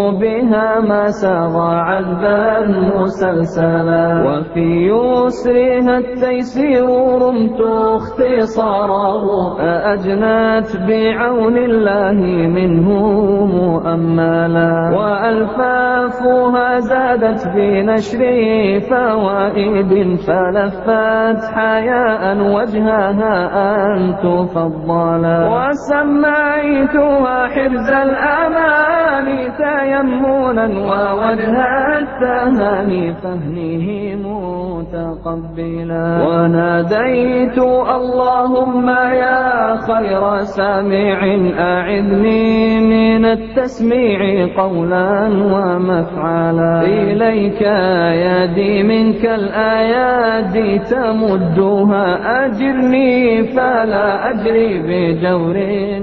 بها ما ساغ عذبا مسلسلا، وفي يسرها التيسير رمت اختصاره، أجنت بعون الله منه مؤملا، وألفافها زادت في نشر فوائد، فلفت حياء وجهها أن تفضلا، وسميتها حرز الأمان تيمنا، ووجه التهاني فهنه متقبلا، وناديت اللهم يا خير سامع أعذني من التسميع قولا ومفعلا، إليك يدي منك الآيات تمدها، أجرني فلا أجري بجور.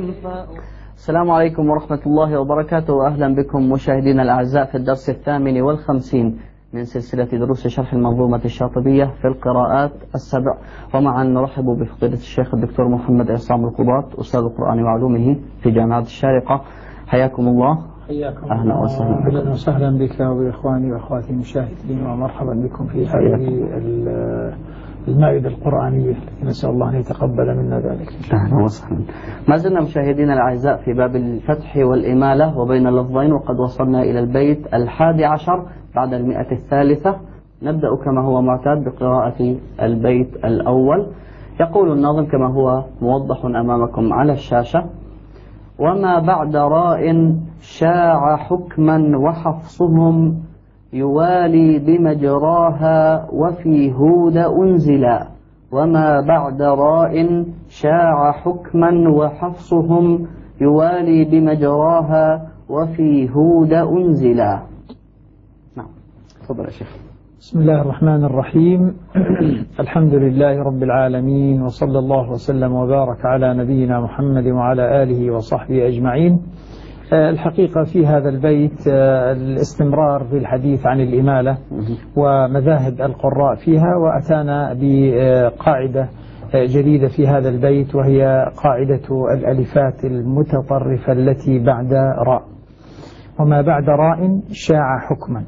السلام عليكم ورحمة الله وبركاته، وأهلا بكم مشاهدينا الأعزاء في الدرس 58 من سلسلة دروس شرح المنظومة الشاطبية في القراءات السبع. ومعا نرحب بفضيلة الشيخ الدكتور محمد عصام القضاة، أستاذ القرآن وعلومه في جامعة الشارقة. حياكم الله. حياكم أهلا وسهلا. أهلا وسهلا بك وبإخواني وأخواتي المشاهدين، ومرحبا بكم في هذه المائدة القرآنية التي نسأل الله أن يتقبل منا ذلك. أهلا وسهلا. ما زلنا مشاهدينا الأعزاء في باب الفتح والإمالة وبين اللفظين، وقد وصلنا إلى البيت 11 بعد 100. نبدأ كما هو معتاد بقراءة البيت الأول. يقول الناظم كما هو موضح أمامكم على الشاشة: وما بعد راء شاع حكما وحفصهم يوالي بمجراها وفي هود أنزلا. وما بعد راء شاع حكما وحفصهم يوالي بمجراها وفي هود أنزلا. نعم، تفضل يا شيخ. بسم الله الرحمن الرحيم. الحمد لله رب العالمين، وصلى الله وسلم وبارك على نبينا محمد وعلى آله وصحبه أجمعين. الحقيقة في هذا البيت الاستمرار في الحديث عن الإمالة ومذاهب القراء فيها، وأتانا بقاعدة جديدة في هذا البيت، وهي قاعدة الألفات المتطرفة التي بعد راء. وما بعد راء شاع حكما.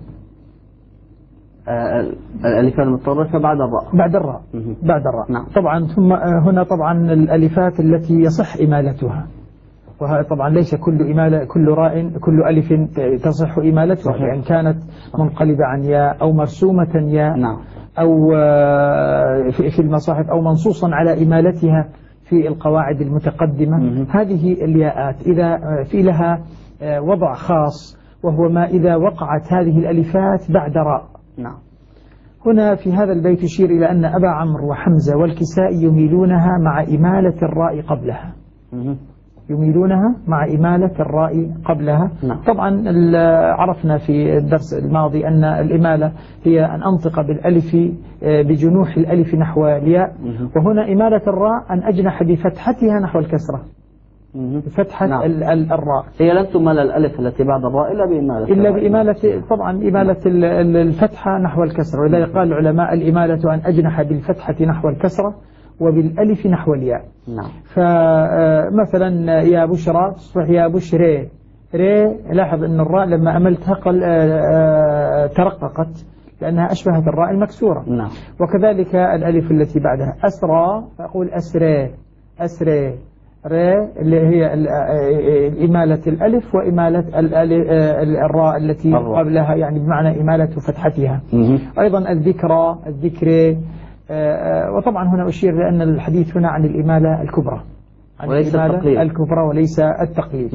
الألفات المتطرفة بعد الراء. بعد الراء. نعم. طبعا ثم هنا طبعا الألفات التي يصح إمالتها، وهذا طبعا ليس كل راء كل ألف تصح إمالتها، يعني كانت منقلبة عن ياء أو مرسومة ياء. نعم. أو في المصاحف أو منصوصا على إمالتها في القواعد المتقدمة. هذه الياءات إذا في لها وضع خاص، وهو ما إذا وقعت هذه الألفات بعد راء. نعم. هنا في هذا البيت يشير إلى أن أبا عمرو وحمزة والكسائي يميلونها مع إمالة الراء قبلها. يميلونها مع إمالة الراء قبلها. نعم. طبعا عرفنا في الدرس الماضي أن الإمالة هي أن أنطق بالألف بجنوح الألف نحو الياء، وهنا إمالة الراء أن أجنح بفتحتها نحو الكسرة، بفتحة. نعم. الراء هي لن تمال الألف التي بعد الراء إلا بإمالة طبعا إمالة الفتحة نحو الكسرة، ولذلك قال العلماء الإمالة أن أجنح بالفتحة نحو الكسرة وبالألف نحو الياء. نعم. فمثلا يا بشرى تصبح يا بشري. ري، لاحظ أن الراء لما أملتها ترققت لأنها أشبهت الراء المكسورة. نعم. وكذلك الألف التي بعدها أسرى، فأقول أسري. أسري ري اللي هي إمالة الألف وإمالة الراء التي قبلها، يعني بمعنى إمالة فتحتها. أيضا الذكرى، الذكري. وطبعا هنا أشير لأن الحديث هنا عن الإمالة الكبرى، عن وليس الإمالة الكبرى وليس التقليد.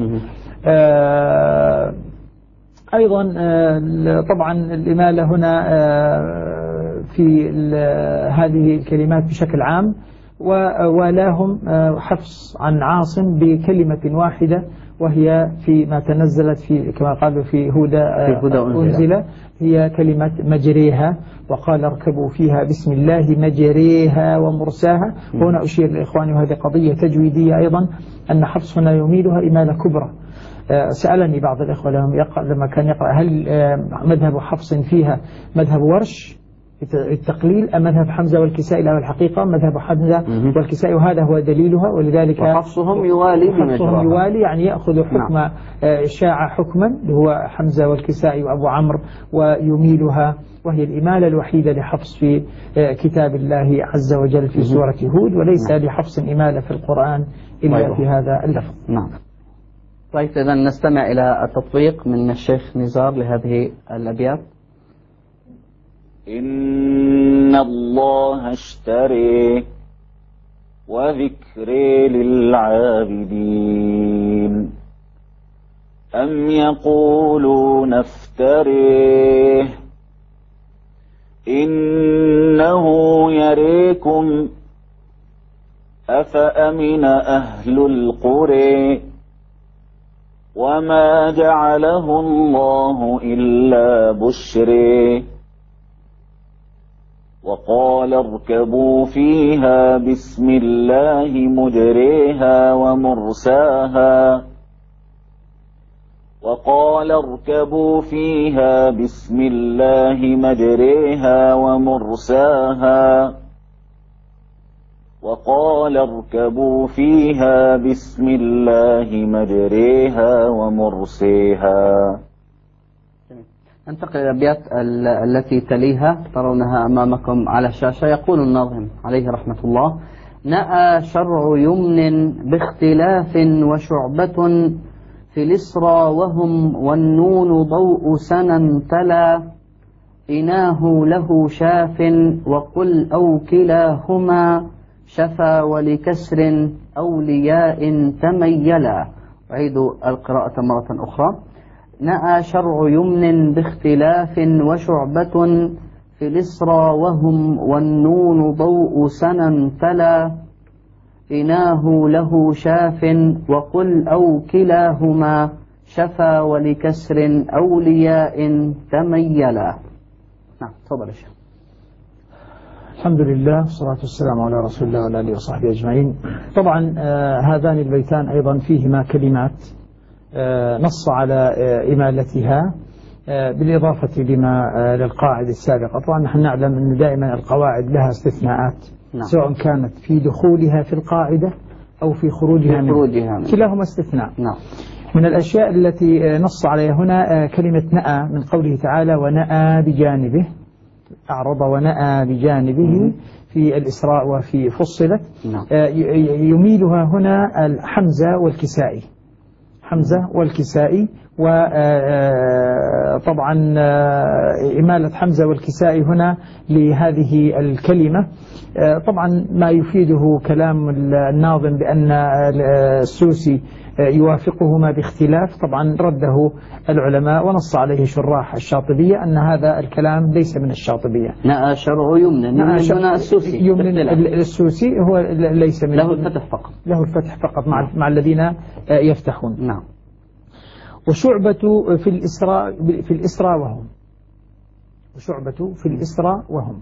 أيضا طبعا الإمالة هنا في هذه الكلمات بشكل عام، ولاهم حفص عن عاصم بكلمة واحدة، وهي فيما تنزلت في كما قالوا في هدى أنزل، هي كلمة مجريها. وقال اركبوا فيها بسم الله مجريها ومرساها. هنا أشير لإخواني، وهذه قضية تجويدية أيضا، أن حفص هنا يميلها إمالة كبرى. سألني بعض الإخوة لما كان يقرأ هل مذهب حفص فيها مذهب ورش التقليل أم مذهب حمزة والكسائي؟ له الحقيقة مذهب حمزة والكسائي، وهذا هو دليلها. ولذلك وحفصهم يوالي يعني يأخذ حكم شاع حكما اللي هو حمزة والكسائي وأبو عمرو ويميلها، وهي الإمالة الوحيدة لحفص في كتاب الله عز وجل في سورة هود، وليس لحفص إمالة في القرآن إلا في هذا اللفظ. نعم. طيب إذا نستمع إلى التطبيق من الشيخ نزار لهذه الأبيات. إن الله اشتري وذكري للعابدين أم يقولون افتريه إنه يريكم أفأمن أهل القرى وما جعله الله إلا بشري وقال اركبوا فيها بسم الله مجريها ومرساها وقال اركبوا فيها بسم الله مجريها ومرساها وقال اركبوا فيها بسم الله مجريها ومرسيها. ننتقل إلى الأبيات التي تليها، ترونها أمامكم على الشاشة. يقول الناظم عليه رحمة الله: نأى شرع يمن باختلاف وشعبة في الإسرى وهم والنون ضوء سنا تلا إناه له شاف وقل أو كلاهما شفا ولكسر أو لياء تميلا. أعيد القراءة مرة أخرى. نأى شرع يمن باختلاف وشعبة في الإسرى وهم والنون ضوء سنا تلا إناه له شاف وقل أو كلاهما شفا ولكسر أو لياء تميلا. نعم تفضل الشيخ. الحمد لله والصلاة والسلام على رسول الله وعلى آله وصحبه أجمعين. طبعا هذان البيتان أيضا فيهما كلمات نص على إمالتها بالإضافة لما للقاعدة السابقة. طبعا نحن نعلم أن دائما القواعد لها استثناءات، سواء كانت في دخولها في القاعدة أو في خروجها منها، كلاهما استثناء. من الأشياء التي نص عليها هنا كلمة نأى من قوله تعالى ونأى بجانبه، أعرض ونأى بجانبه في الإسراء وفي فصلت. يميلها هنا حمزة والكسائي، حمزة والكسائي. وطبعا إمالة حمزة والكسائي هنا لهذه الكلمة طبعا ما يفيده كلام الناظم بأن السوسي يوافقهما باختلاف. طبعا رده العلماء ونص عليه شراح الشاطبية أن هذا الكلام ليس من الشاطبية. نأى شرع يمن السوسي هو ليس من، له الفتح فقط، له الفتح فقط مع الذين يفتحون. نعم. وشعبة في الإسراء وهم، وشعبة في الإسراء وهم.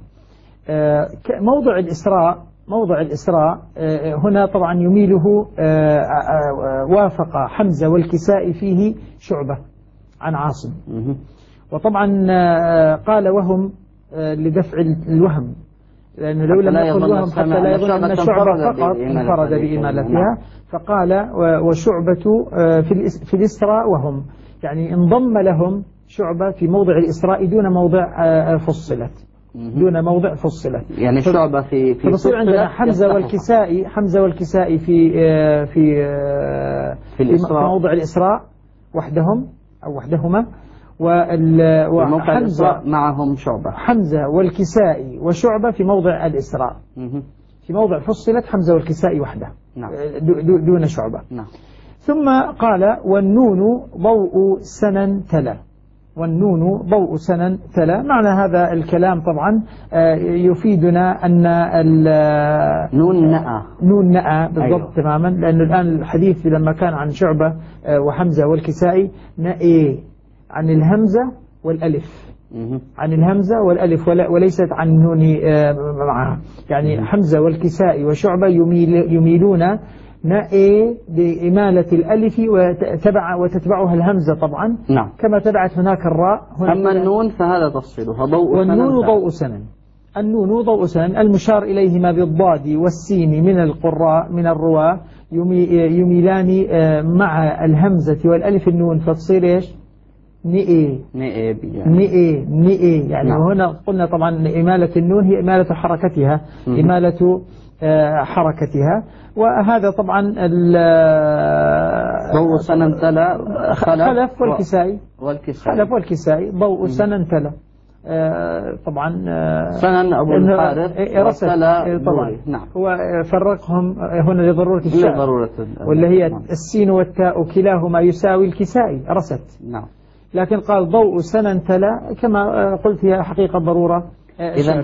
موضع الإسراء هنا طبعا يميله وافق حمزة والكسائي فيه شعبة عن عاصم. وطبعا قال وهم لدفع الوهم، لأنه لو لم يقل وهم حتى لا يظن أن شعبة فقط انفرد بإمالتها، فقال وشعبة في الإسراء وهم، يعني انضم لهم شعبة في موضع الإسراء دون موضع فصلت، دون موضع فصلت. يعني شعبة في فتصير عندنا حمزة والكسائي في موضع الإسراء وحدهم أو وحدهما، وحمزة معهم شعبة، حمزة والكسائي وشعبة في موضع الإسراء. في موضع فصلت حمزة والكسائي وحده. نعم. دون شعبة. نعم. ثم قال والنون ضوء سنا تلا، والنون ضوء سنا تلا. معنى هذا الكلام طبعا يفيدنا أن نون نأى بالضبط. أيوه. تماما، لأن الآن الحديث لما كان عن شعبة وحمزة والكسائي نأي عن الهمزة والألف، عن الهمزة والألف وليست عن النون معها. يعني حمزة والكسائي وشعبة يميلون نأي بإمالة الألف وتتبعها الهمزة طبعا. نعم. كما تبعت هناك الراء. أما النون فهذا تفصيلها ضوء سنن. والنون ضوء سنن، النون ضوء سنن المشار إليهما بالضاد والسين من القراء من الرواة يميلان مع الهمزة والألف النون فتصير إيش؟ نئي يعني نعم. وهنا قلنا طبعا إمالة النون هي إمالة حركتها إمالة حركتها. وهذا طبعا ضوء سنن تلا خلف والكسائي ضوء سنن تلا طبعا سنن أبو الحارث طبعا نعم. هو فرقهم هنا لضرورة الشعر واللي هي السين والتاء كلاهما يساوي الكسائي رست نعم. لكن قال ضوء سنن تلا كما قلت هي حقيقة ضرورة. إذا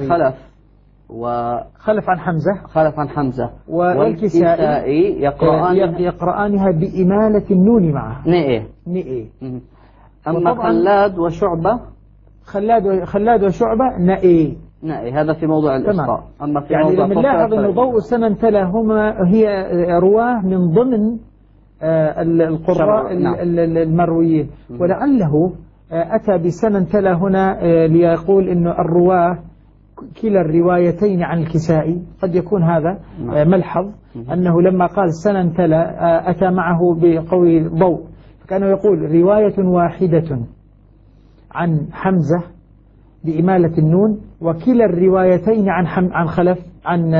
خلف عن حمزة والكسائي يقرآنها بإمالة النون معها نئي. أما خلاد وشعبة نئي هذا في موضوع الإسراء. أما في يعني موضوع نلاحظ أن ضوء سنن تلا هي رواه من ضمن القراء المرويين ولعله أتى بسنن تلا هنا ليقول أن الرواه كلا الروايتين عن الكسائي. قد يكون هذا ملحظ أنه لما قال سنن تلا أتى معه بقول ضوء فكانه يقول رواية واحدة عن حمزة بإمالة النون وكلا الروايتين عن خلف عن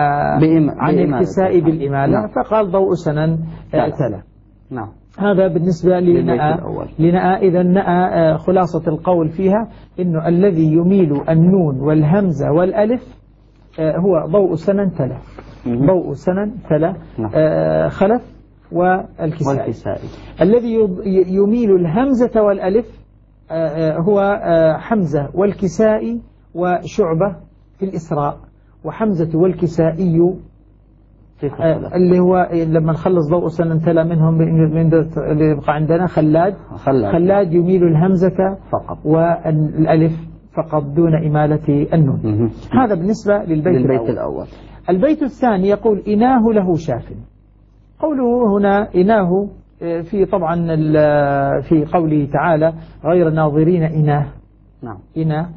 الكسائي بالإمالة نعم. فقال ضوء سنن تلا نعم. هذا بالنسبة لنأى. إذا نأى خلاصة القول فيها إنه الذي يميل النون والهمزة والألف هو ضوء سنن تلا نعم. خلف والكسائي. الذي يميل الهمزة والألف هو حمزة والكسائي وشعبة في الإسراء وحمزة والكسائي اللي هو لما نخلص ضوء سنن تلا منهم اللي يبقى عندنا خلاد يميل الهمزة فقط والألف فقط دون إمالة النون. هذا بالنسبة للبيت الأول. البيت الثاني يقول إناه له شاف. قوله هنا إناه في طبعا في قوله تعالى غير ناظرين إناه نعم. إناه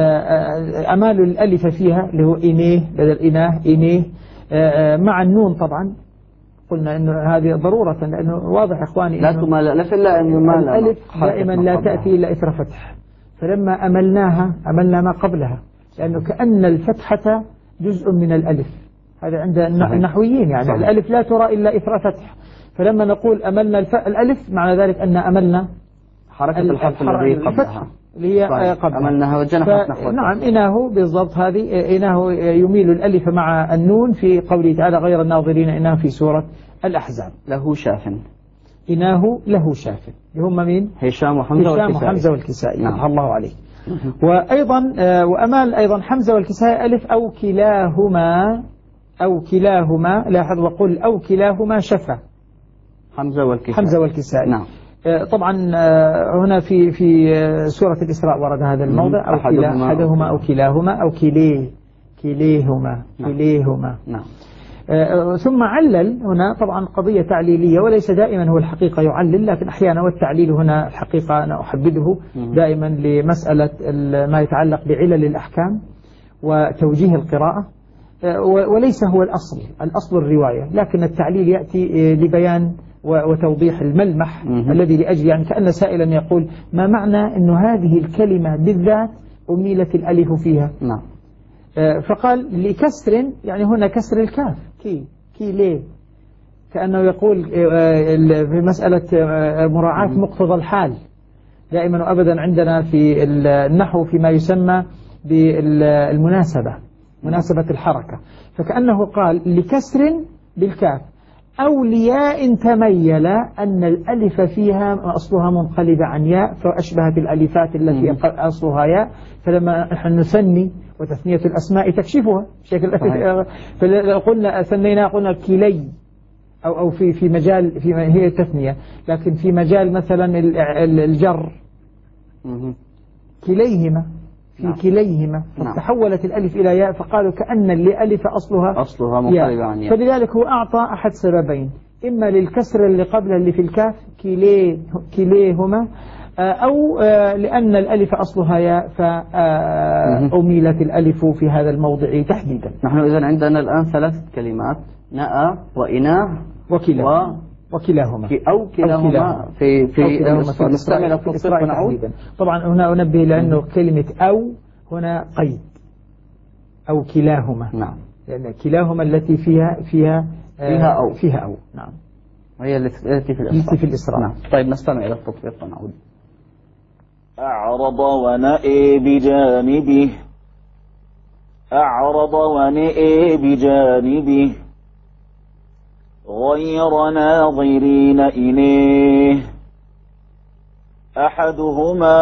أمال الألف فيها اللي هو إنيه بدل إنيه مع النون طبعا قلنا إنه هذه ضرورة لأنه واضح إخواني لا تمال إلا أنه ما الألف دائما لا تأتي إلا إثر فتح فلما أملنا ما قبلها لأنه كأن الفتحة جزء من الألف هذا عند النحويين يعني صحيح. الألف لا ترى إلا إثر فتح فلما نقول أملنا الألف معنى ذلك أن أملنا حركة الحرف الذي قبلها اللي هي قبلها أملناها وجنحت نحو نعم إناه بالضبط هذه إناه يميل الألف مع النون في قوله تعالى غير الناظرين إناه في سورة الأحزاب له شاف إناه له شاف هم مين؟ هشام وحمزة والكسائي نعم. الله عليه وأيضا وأمال أيضا حمزة والكسائي ألف أو كلاهما لاحظ وقل أو كلاهما شفا حمزة والكسائي نعم. طبعا هنا في سورة الإسراء ورد هذا الموضع أو أحدهما أو كلاهما أو كليهما نعم. ثم علل هنا طبعا قضية تعليلية وليس دائما هو الحقيقة يعلل لكن أحيانا والتعليل هنا الحقيقة أنا أحدده دائما لمسألة ما يتعلق بعلل الأحكام وتوجيه القراءة وليس هو الأصل الرواية لكن التعليل يأتي لبيان وتوضيح الملمح الذي لأجل يعني كأن سائلا يقول ما معنى أن هذه الكلمة بالذات أميلت الألف فيها نعم. فقال لكسر يعني هنا كسر الكاف كي ليه كأنه يقول في مسألة مراعاة مقتضى الحال دائما وأبدا عندنا في النحو فيما يسمى بالمناسبة مناسبة الحركة فكأنه قال لكسر بالكاف أو لياء تميل أن الألف فيها أصلها منقلبة عن ياء فأشبهت الألفات التي أصلها ياء فلما نحن نثني وتثنية الأسماء تكشفها فلو قلنا ثنينا قلنا كلي أو في مجال هي تثنية لكن في مجال مثلا الجر كليهما كليهما فتحولت الألف إلى ياء فقالوا كأن الألف أصلها منقلبة عن ياء فلذلك هو أعطى أحد سببين إما للكسر اللي قبل اللي في الكاف كليهما أو لأن الألف أصلها ياء فأميلت الألف في هذا الموضع تحديدا. نحن إذن عندنا الآن 3 كلمات: نأى وإناه وكلاهما أو كلاهما في الإسراء تحديدا. طبعا هنا أنبه لأنه كلمة أو هنا قيد، أو كلاهما. نعم. لأن كلاهما التي فيها أو. نعم. وهي التي في الإسراء. نعم. طيب نستمع إلى التطبيق ونعود. أعرض ونأى بجانبه، أعرض ونأى بجانبه غير ناظرين إليه، أحدهما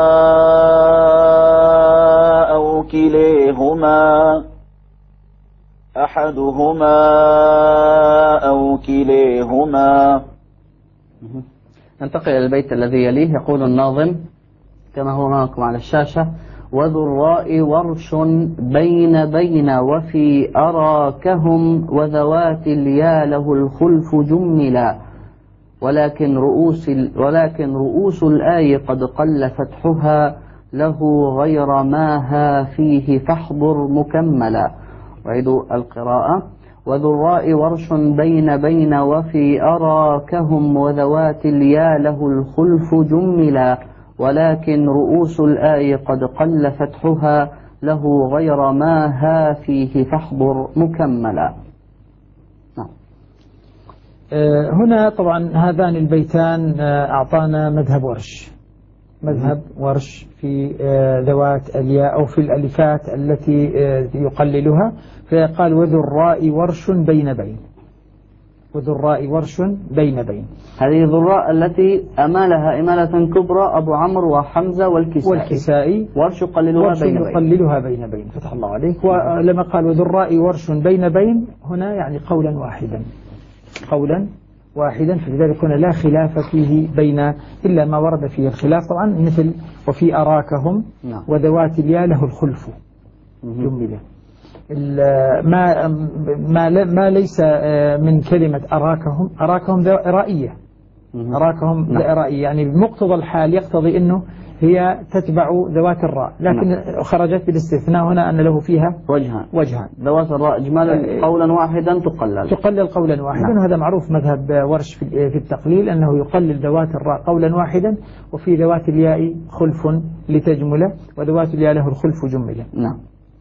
أو كليهما، أحدهما أو كليهما. ننتقل إلى البيت الذي يليه. يقول الناظم كما هو معكم على الشاشة: وذو الراء ورش بين وفي أراكهم وذوات اليا له الخلف جملا، ولكن رؤوس الآي قد قل فتحها له غير ما ها فيه فاحضر مكملا. أعيد القراءة: وذو الراء ورش بين وفي أراكهم وذوات اليا له الخلف جملا، ولكن رؤوس الآي قد قل فتحها له غير ما ها فيه فاحضر مكملا. هنا طبعا هذان البيتان أعطانا مذهب ورش في ذوات الياء أو في الألفات التي يقللها، فقال وذو الراء ورش بين وذو الراء ورش بين. هذه ذو الراء التي أمالها إمالة كبرى أبو عمرو وحمزة والكسائي ورش يقللها بين فتح الله عليك. ولما قال وذو الراء ورش بين هنا يعني قولا واحدا، فلذلك هنا لا خلاف فيه بين إلا ما ورد فيه الخلاف طبعا، مثل وفي أراكهم وذوات الياء له الخلف جملة. ما ليس من كلمة أراكهم رائية، أراكهم رائية، يعني بمقتضى الحال يقتضي أنه هي تتبع ذوات الراء، لكن خرجت بالاستثناء هنا أن له فيها وجهان. ذوات الراء إجمالا قولا واحدا تقلل قولا واحدا. وهذا معروف مذهب ورش في التقليل، أنه يقلل ذوات الراء قولا واحدا، وفي ذوات الياء خلف لتجمله، وذوات الياء له الخلف جملة. نعم.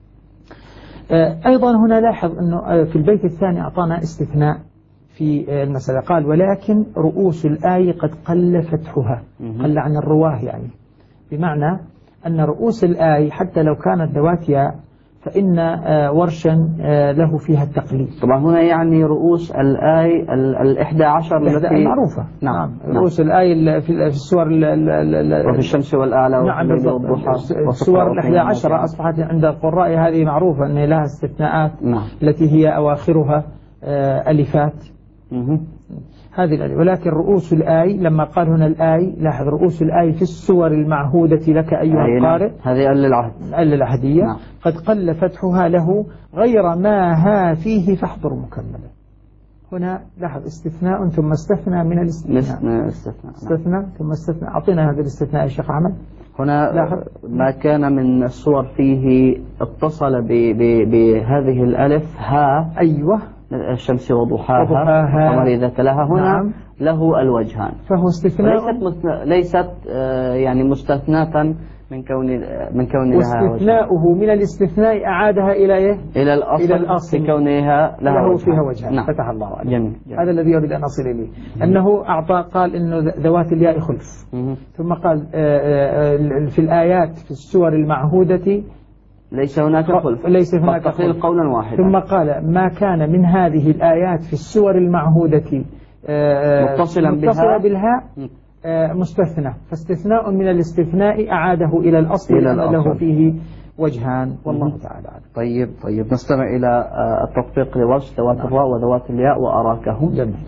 أيضا هنا لاحظ أنه في البيت الثاني أعطانا استثناء في المسألة، قال ولكن رؤوس الآي قد قل فتحها، قل عن الرواه، يعني بمعنى أن رؤوس الآي حتى لو كانت ذوات ياء فإن ورشا له فيها التقليد. طبعا هنا يعني رؤوس الآي 11 التي معروفة. نعم. رؤوس الآي في السور وفي الشمس والأعلى. نعم. السور 11 أصبحت عند القراء هذه معروفة أن لها استثناءات التي هي أواخرها ألفات. هذه الآية. ولكن رؤوس الآي لما قال هنا الآي، لاحظ رؤوس الآي في السور المعهودة لك أيها القارئ، هذه العهدية قد قل فتحها له غير ما ها فيه فاحضر مكملا. هنا لاحظ استثناء ثم استثنى من الاستثناء، استثنى ثم استثنى. أعطينا هذا الاستثناء يا شيخ أحمد. هنا ما كان من الصور فيه اتصل بهذه الألف ها، أيوة، الشمس وضحاها وما إذا تلاها، هنا له الوجهان، فهو استثناء ليست يعني مستثناة من كون لها استثناؤه من الاستثناء أعادها إلى إيه؟ إلى الأصل في كونها له فيها وجهان. فتح الله عليك. جميل. هذا الذي أريد أن أصل إليه، أنه قال إنه ذوات الياء خلف، ثم قال في الآيات في السور المعهودة ليس هناك خلف، ليس هناك خلف قولا واحدا. ثم قال ما كان من هذه الآيات في السور المعهودة متصلا بالهاء مستثنى، فاستثناء من الاستثناء أعاده إلى الأصل لأن له فيه وجهان، والله تعالى أعلم. طيب نستمع إلى التطبيق لورش ذوات الراء وذوات الياء وأراكهم. جميل.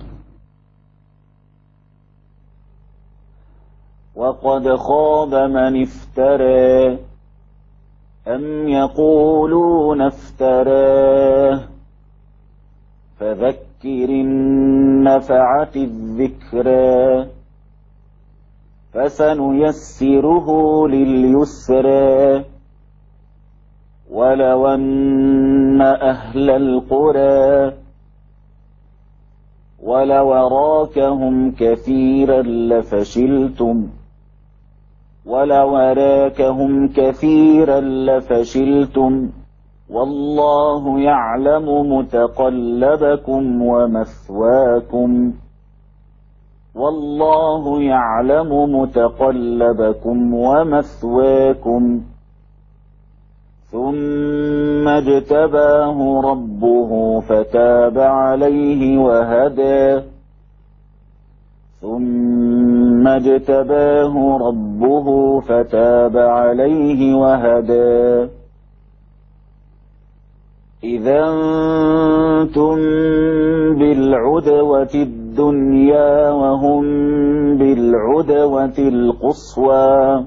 وقد خاب من افترى أم يقولون افتراه فذكر إن نفعت الذكرى فسنيسره لليسرى ولو أن أهل القرى ولو أراكهم كثيرا لفشلتم والله يعلم متقلبكم ومثواكم ثم اجتباه ربه فتاب عليه وهدى إذا أنتم بالعدوة الدنيا وهم بالعدوة القصوى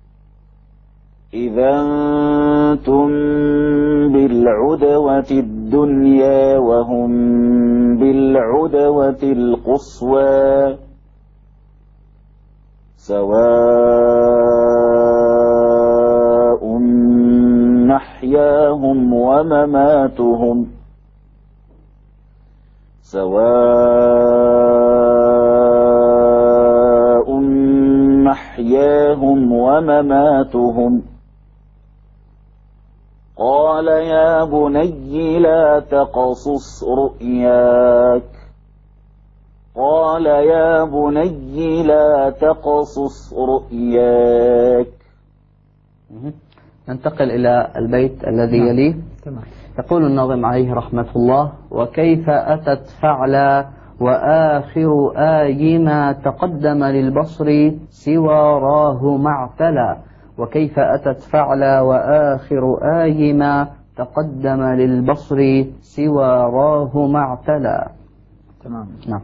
سواء محياهم ومماتهم قال يا بني لا تقصص رؤياك. ننتقل إلى البيت الذي يليه. يقول الناظم عليه رحمة الله: وكيف أتت فعلا وآخر آي ما تقدم للبصر سوى راه معتلا. وكيف أتت فعلا وآخر آي ما تقدم للبصر سوى راه معتلا. تمام. نعم.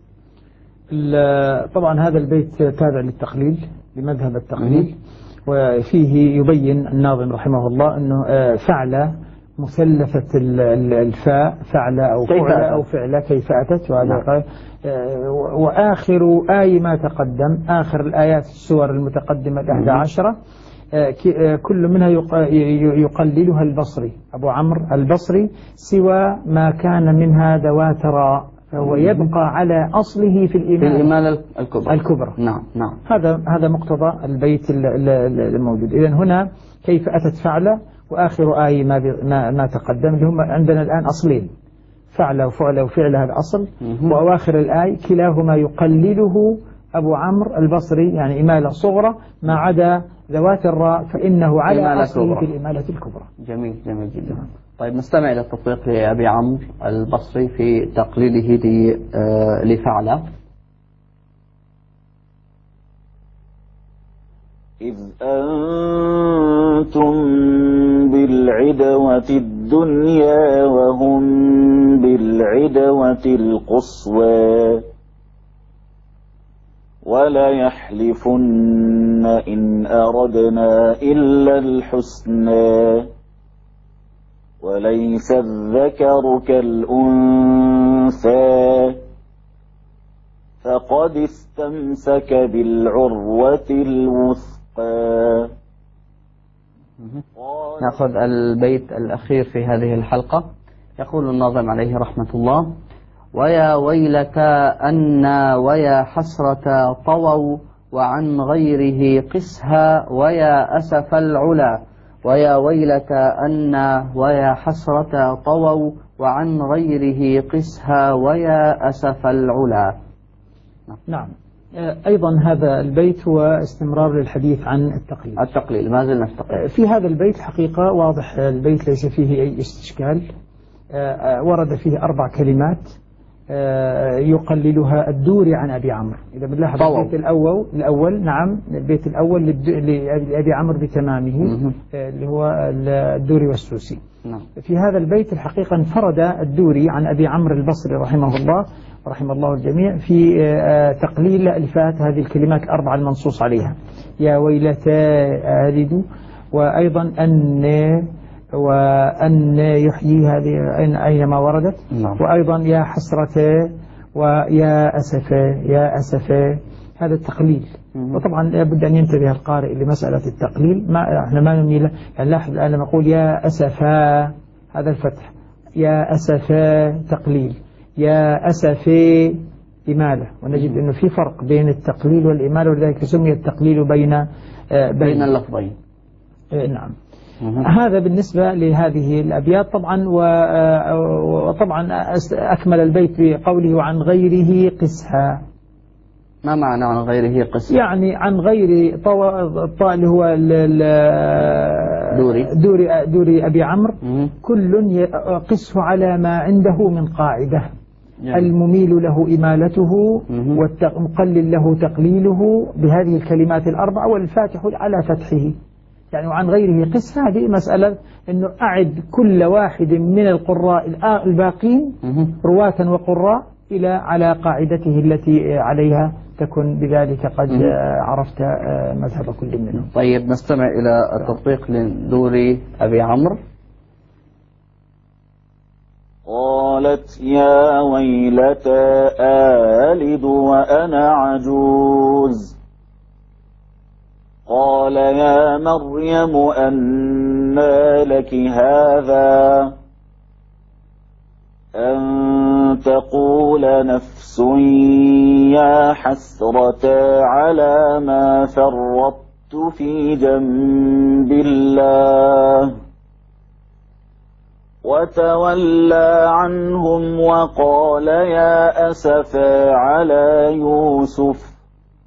طبعا هذا البيت تابع للتقليل، لمذهب التقليل، وفيه يبين الناظم رحمه الله أنه فعل مثلثة الفاء، فعل أو فعل أو فعل كيف أتت، وهذا وآخر آي ما تقدم، آخر الآيات السور المتقدمة 11 كل منها يقللها البصري أبو عمرو البصري سوى ما كان منها ذوات راء، فهو يبقى على أصله في الإمالة الكبرى. نعم. هذا مقتضى البيت الموجود. إذن هنا كيف أتت فعل وآخر آي ما تقدم، اللي هم عندنا الآن أصلين، فعل وفعل وفعل هذا أصل، وأواخر الآي كلاهما يقلله أبو عمرو البصري، يعني إمالة صغرى، ما عدا ذوات الراء فإنه على أصله في الإمالة الكبرى. جميل جدا. طيب نستمع إلى التطبيق لأبي عمرو البصري في تقليده لفعل. إذ أنتم بالعدوة الدنيا وهم بالعدوة القصوى ولا يحلفن إن أردنا إلا الحسنى وليس الذكر كالأنثى فقد استمسك بالعروة الوثقى. نأخذ البيت الأخير في هذه الحلقة. يقول الناظم عليه رحمة الله: ويا ويلتا أنا ويا حسرة طووا وعن غيره قسها ويا أسف العلا. ويا ويلتا أنا ويا حسرة طووا وعن غيره قسها ويا أسف العلا. نعم. أيضا هذا البيت هو استمرار للحديث عن التقليل. ما زلنا في في هذا البيت حقيقة واضح البيت ليس فيه أي استشكال. ورد فيه 4 كلمات يقللها الدوري عن أبي عمرو. إذا بنلاحظ البيت الأول نعم، البيت الأول لأبي عمرو بتمامه اللي هو الدوري والسوسي. نعم. في هذا البيت الحقيقة انفرد الدوري عن أبي عمرو البصري رحمه الله ورحم الله الجميع في تقليل ألفات هذه الكلمات ال4 المنصوص عليها: يا ويلتا ألد، وأيضا وأن يحيي، هذه أينما وردت. نعم. وأيضا يا حسرة ويا أسفة، هذا التقليل وطبعا لابد أن ينتبه القارئ لمسألة التقليل. احنا ما نميل يعني لاحظ الآن لما أقول يا أسفا هذا الفتح، يا أسفا تقليل، يا أسفي إمالة، ونجد أنه في فرق بين التقليل والإمالة، ولذلك سمي التقليل بين اللفظين. نعم. هذا بالنسبة لهذه الأبيات. طبعا وطبعا أكمل البيت بقوله عن غيره قسها. ما معنى عن غيره قسها؟ يعني عن غير الطاء اللي هو دوري أبي عمرو، كل يقسه على ما عنده من قاعدة، يعني المميل له إمالته والمقلل له تقليله بهذه الكلمات الأربعة، والفاتح على فتحه. يعني وعن غيره قس، هذه مسألة أنه أعد كل واحد من القراء الباقين رواة وقراء على قاعدته التي عليها تكن بذلك قد عرفت مذهب كل منهم. طيب نستمع إلى التطبيق لدوري أبي عمرو. قالت يا ويلتى آلد وأنا عجوز، قال يا مريم أنى لك هذا، أن تقول نفس يا حسرة على ما فرطت في جنب الله، وتولى عنهم وقال يا أسفا على يوسف.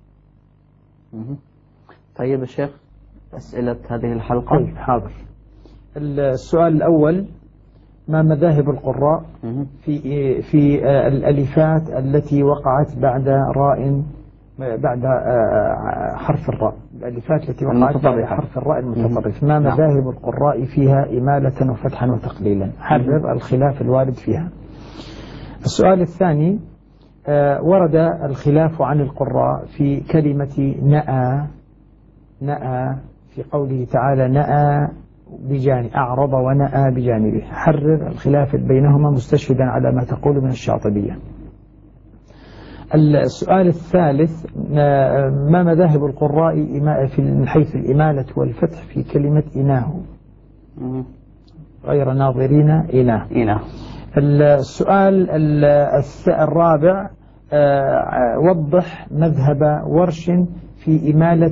طيب الشيخ، أسئلة هذه الحلقة. طيب حاضر. السؤال الأول: ما مذاهب القراء في الألفات التي وقعت بعد حرف الراء، الألفات التي وقعت بعد حرف الراء المتطرف، ما مذاهب القراء فيها إمالة وفتحا وتقليلا؟ حرر الخلاف الوارد فيها. السؤال الثاني: ورد الخلاف عن القراء في كلمة نأى في قوله تعالى نأى بجانب، أعرض ونأى بجانبه. حرر الخلاف بينهما مستشهدا على ما تقول من الشاطبية. السؤال الثالث: ما مذاهب القراء من حيث الإمالة والفتح في كلمة إناه، غير ناظرين إناه. السؤال الرابع: وضح مذهب ورش في إمالة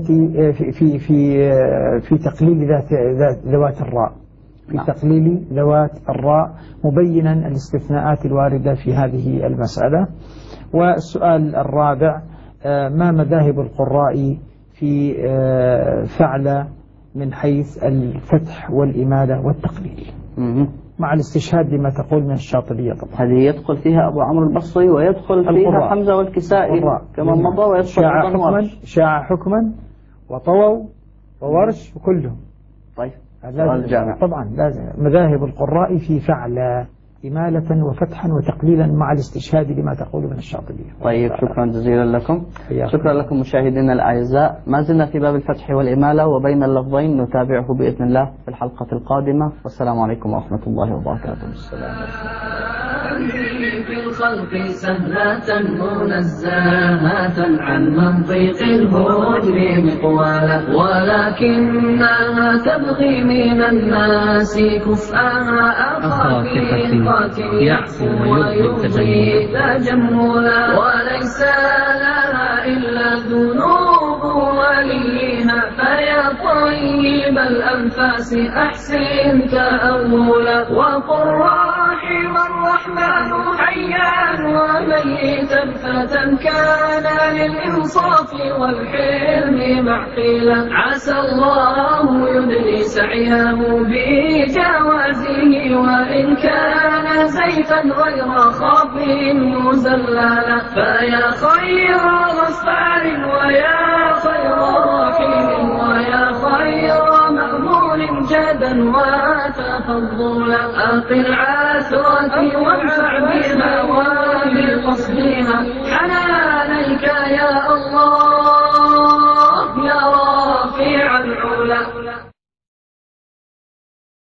في تقليل ذوات الراء، في تقليل ذوات الراء، مبينا الاستثناءات الواردة في هذه المسألة. والسؤال الرابع: ما مذاهب القراء في فعل من حيث الفتح والإمالة والتقليل، مع الاستشهاد بما تقول من الشاطبية. طبعا هذه يدخل فيها أبو عمرو البصري ويدخل فيها حمزة والكسائي كما مضى، ويدخل شاع حكما وطووا وورش وكلهم. طيب سؤال جامع. طبعا لازم مذاهب القراء في فعل إمالة وفتحا وتقليلا مع الاستشهاد لما تقول من الشاطبية. طيب شكرا جزيلا لكم. شكرا لكم مشاهدينا الأعزاء. ما زلنا في باب الفتح والإمالة وبين اللفظين، نتابعه بإذن الله في الحلقة القادمة، والسلام عليكم ورحمة الله وبركاته. السلام في الخلق سهلة منزهة عن منطق الهجر مقوالا، ولكنها تبغي من الناس كفءها أخافتي يعفو ويبغي تجملا، وليس لها إلا ذنوب وليها، فيا طيب الأنفاس أحسن تأولا، وقل رحم الرحمن حيا وميتا فتى كان للإنصاف والحلم معقلا، عسى الله يدني سعيه بجوازه، وإن كان زيفا غير خاف مزللا، فيا خير غفار ويا خير رحيم ويا خير مأمون جدا وتفضلا، أقل عثرتي وانفع بها وبقصدها حنانيك يا الله.